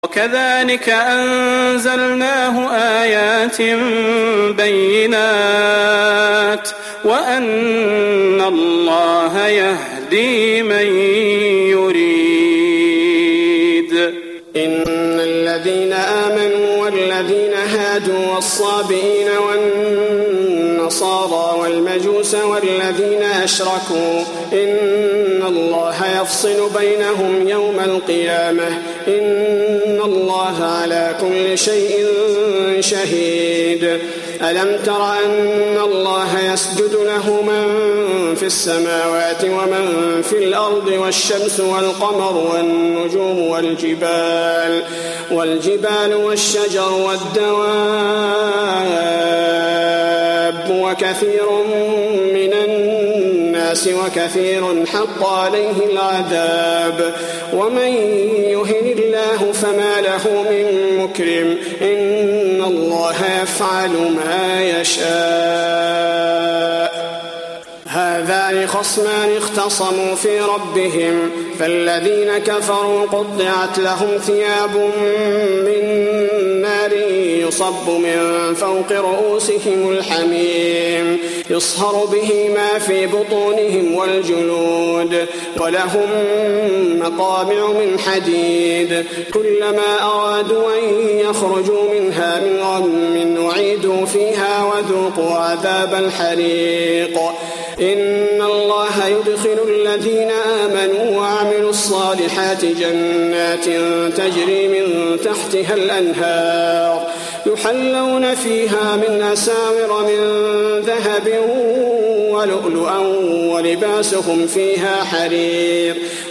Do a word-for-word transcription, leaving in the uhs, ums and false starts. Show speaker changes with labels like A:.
A: وكذلك أنزلناه آيات بينات وأن الله يهدي من يريد.
B: إن الذين آمنوا والذين هادوا والصابئين والنصارى والمجوس والذين أشركوا إن الله يفصل بينهم يوم القيامة إن الله على كل شيء شهيد. ألم تر أن الله يسجد له من في السماوات ومن في الأرض والشمس والقمر والنجوم والجبال والجبال والشجر والدواب وكثير من الناس وكثير حق عليه العذاب ومن يهن الله فما له من مكرم إن الله يفعل ما يشاء. هذان خصمان اختصموا في ربهم فالذين كفروا قطعت لهم ثياب من نار يصب من فوق رؤوسهم الحميم يصهر به ما في بطونهم والجلود ولهم مقامع من حديد كلما أرادوا أن يخرجوا منها من غم أعيدوا فيها وذوقوا عذاب الحريق. إن الله يدخل الذين آمنوا وعملوا الصالحات جنات تجري من تحتها الأنهار يحلون فيها من أساور من ذهب ولؤلؤا ولباسهم فيها حرير